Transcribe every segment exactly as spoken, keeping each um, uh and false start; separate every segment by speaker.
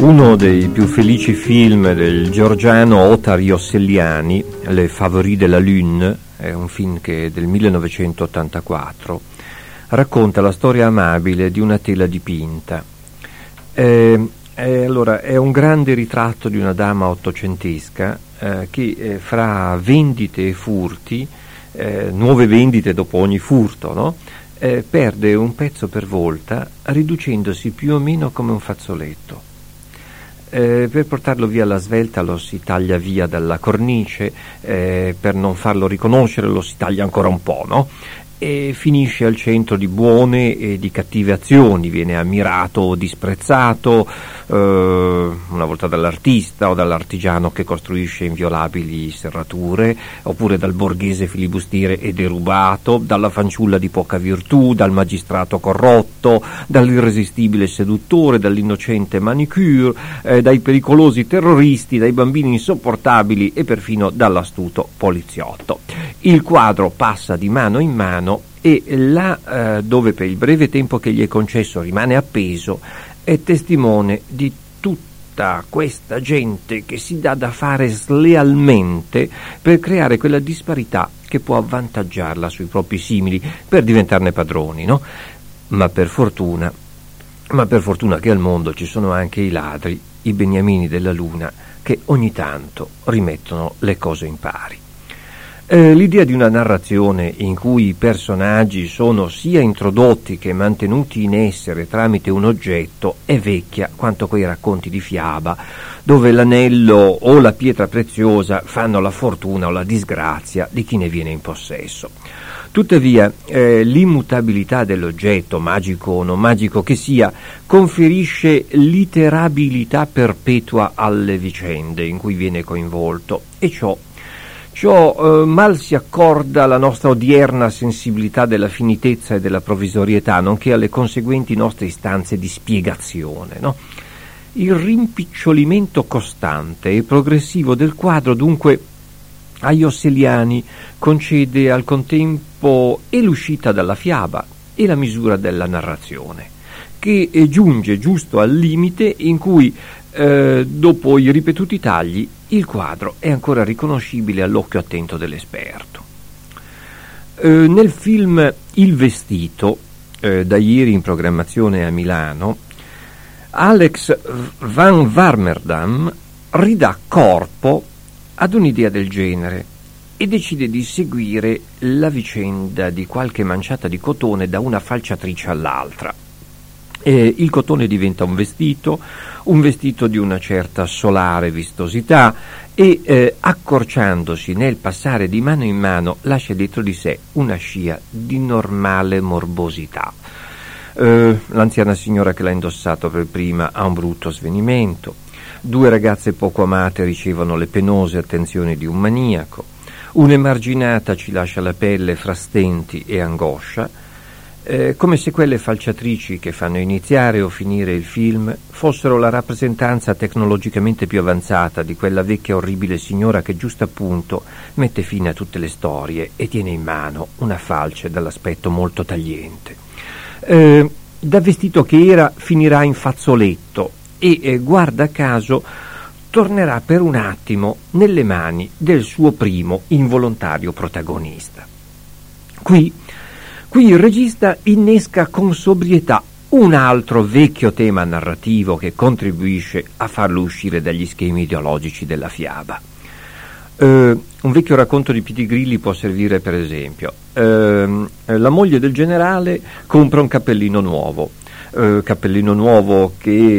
Speaker 1: Uno dei più felici film del georgiano Otar Yosseliani, Le Favoris de la Lune, è un film che è del millenovecentottantaquattro, racconta la storia amabile di una tela dipinta. Eh, eh, allora, è un grande ritratto di una dama ottocentesca eh, che eh, fra vendite e furti, eh, nuove vendite dopo ogni furto, no? eh, perde un pezzo per volta, riducendosi più o meno come un fazzoletto. Eh, per portarlo via alla svelta lo si taglia via dalla cornice, eh, per non farlo riconoscere lo si taglia ancora un po', no? E finisce al centro di buone e di cattive azioni, viene ammirato o disprezzato, eh, una volta dall'artista o dall'artigiano che costruisce inviolabili serrature, oppure dal borghese filibustiere e derubato, dalla fanciulla di poca virtù, dal magistrato corrotto, dall'irresistibile seduttore, dall'innocente manicure, eh, dai pericolosi terroristi, dai bambini insopportabili e perfino dall'astuto poliziotto. Il quadro passa di mano in mano e là eh, dove per il breve tempo che gli è concesso rimane appeso è testimone di tutta questa gente che si dà da fare slealmente per creare quella disparità che può avvantaggiarla sui propri simili per diventarne padroni, no? Ma per fortuna, ma per fortuna che al mondo ci sono anche i ladri, i beniamini della luna, che ogni tanto rimettono le cose in pari. Eh, l'idea di una narrazione in cui i personaggi sono sia introdotti che mantenuti in essere tramite un oggetto è vecchia quanto quei racconti di fiaba dove l'anello o la pietra preziosa fanno la fortuna o la disgrazia di chi ne viene in possesso. Tuttavia eh, l'immutabilità dell'oggetto, magico o non magico che sia, conferisce l'iterabilità perpetua alle vicende in cui viene coinvolto, e ciò Ciò eh, mal si accorda alla nostra odierna sensibilità della finitezza e della provvisorietà, nonché alle conseguenti nostre istanze di spiegazione, no? Il rimpicciolimento costante e progressivo del quadro, dunque, a Yosseliani concede al contempo e l'uscita dalla fiaba e la misura della narrazione, che eh, giunge giusto al limite in cui, eh, dopo i ripetuti tagli, il quadro è ancora riconoscibile all'occhio attento dell'esperto. Eh, nel film Il vestito, eh, da ieri in programmazione a Milano, Alex van Warmerdam ridà corpo ad un'idea del genere e decide di seguire la vicenda di qualche manciata di cotone da una falciatrice all'altra. Eh, il cotone diventa un vestito, un vestito di una certa solare vistosità e, eh, accorciandosi nel passare di mano in mano, lascia dietro di sé una scia di normale morbosità. Eh, l'anziana signora che l'ha indossato per prima ha un brutto svenimento, due ragazze poco amate ricevono le penose attenzioni di un maniaco, un'emarginata ci lascia la pelle fra stenti e angoscia, Eh, come se quelle falciatrici che fanno iniziare o finire il film fossero la rappresentanza tecnologicamente più avanzata di quella vecchia orribile signora che giusto appunto mette fine a tutte le storie e tiene in mano una falce dall'aspetto molto tagliente. Eh, da vestito che era finirà in fazzoletto e, eh, guarda caso, tornerà per un attimo nelle mani del suo primo involontario protagonista. Qui Qui il regista innesca con sobrietà un altro vecchio tema narrativo che contribuisce a farlo uscire dagli schemi ideologici della fiaba. Eh, un vecchio racconto di Pitigrilli può servire per esempio. Eh, la moglie del generale compra un cappellino nuovo, eh, cappellino nuovo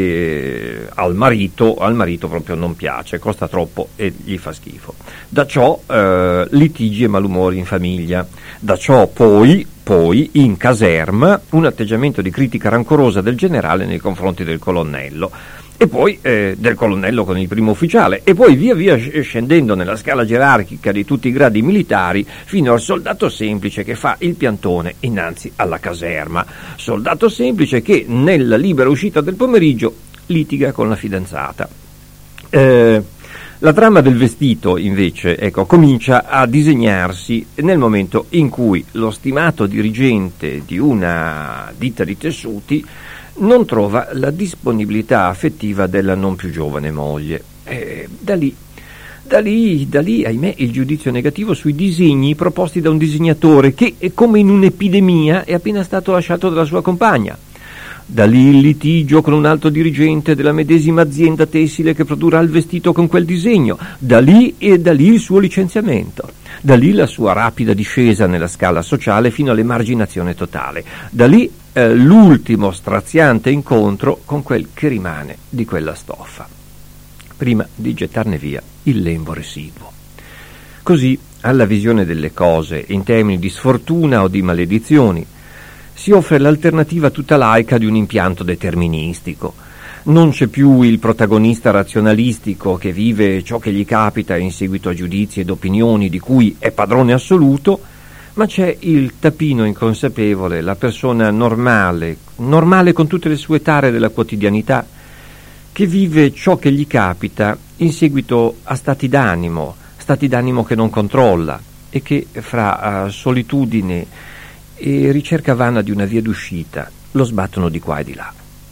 Speaker 1: che al marito, al marito proprio non piace, costa troppo e gli fa schifo. Da ciò eh, litigi e malumori in famiglia. Da ciò poi Poi, in caserma, un atteggiamento di critica rancorosa del generale nei confronti del colonnello, e poi eh, del colonnello con il primo ufficiale, e poi via via scendendo nella scala gerarchica di tutti i gradi militari fino al soldato semplice che fa il piantone innanzi alla caserma. Soldato semplice che, nella libera uscita del pomeriggio, litiga con la fidanzata. Eh... La trama del vestito, invece, ecco, comincia a disegnarsi nel momento in cui lo stimato dirigente di una ditta di tessuti non trova la disponibilità affettiva della non più giovane moglie. E da lì, da lì, da lì, ahimè, il giudizio negativo sui disegni proposti da un disegnatore che, come in un'epidemia, è appena stato lasciato dalla sua compagna. Da lì il litigio con un alto dirigente della medesima azienda tessile che produrrà il vestito con quel disegno. Da lì e da lì il suo licenziamento. Da lì la sua rapida discesa nella scala sociale fino all'emarginazione totale. Da lì eh, l'ultimo straziante incontro con quel che rimane di quella stoffa, prima di gettarne via il lembo residuo. Così, alla visione delle cose in termini di sfortuna o di maledizioni, si offre l'alternativa tutta laica di un impianto deterministico. Non c'è più il protagonista razionalistico che vive ciò che gli capita in seguito a giudizi ed opinioni di cui è padrone assoluto, ma c'è il tapino inconsapevole, la persona normale, normale con tutte le sue tare della quotidianità, che vive ciò che gli capita in seguito a stati d'animo, stati d'animo che non controlla e che fra uh, solitudine e ricerca vana di una via d'uscita lo sbattono di qua e di là.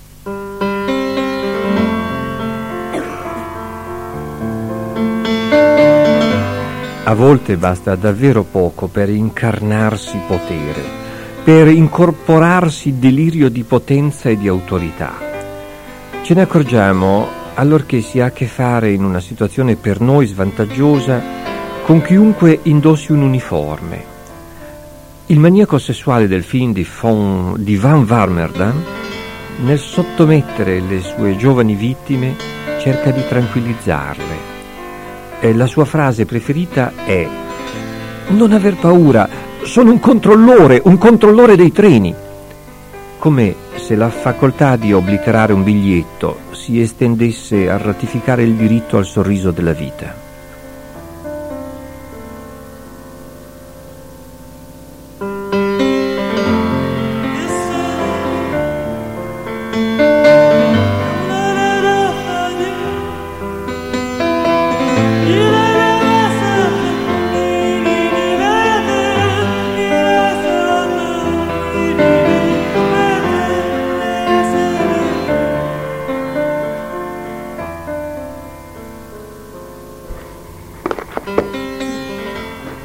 Speaker 1: A volte basta davvero poco per incarnarsi potere, per incorporarsi delirio di potenza e di autorità. Ce ne accorgiamo allorché si ha a che fare in una situazione per noi svantaggiosa con chiunque indossi un uniforme. Il maniaco sessuale del film di, Von, di Van Warmerdam, nel sottomettere le sue giovani vittime, cerca di tranquillizzarle. E la sua frase preferita è: non aver paura, sono un controllore, un controllore dei treni. Come se la facoltà di obliterare un biglietto si estendesse a ratificare il diritto al sorriso della vita.